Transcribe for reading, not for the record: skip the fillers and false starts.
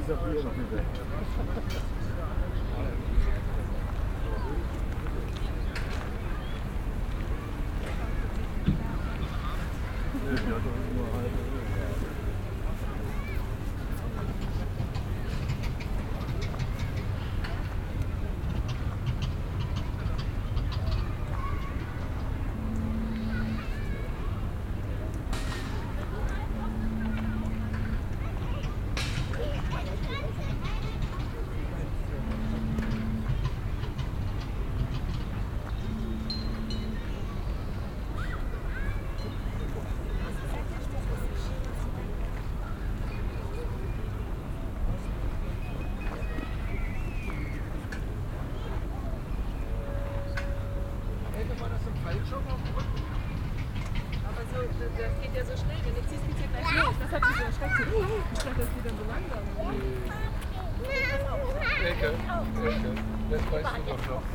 dieser Bier noch nicht weg. Aber so, das geht ja so schnell, wenn du ziehst, geht's ja gleich los. Das hat mich so erschreckt. Ich dachte, das geht dann so langsam. Elke, das weißt du doch noch.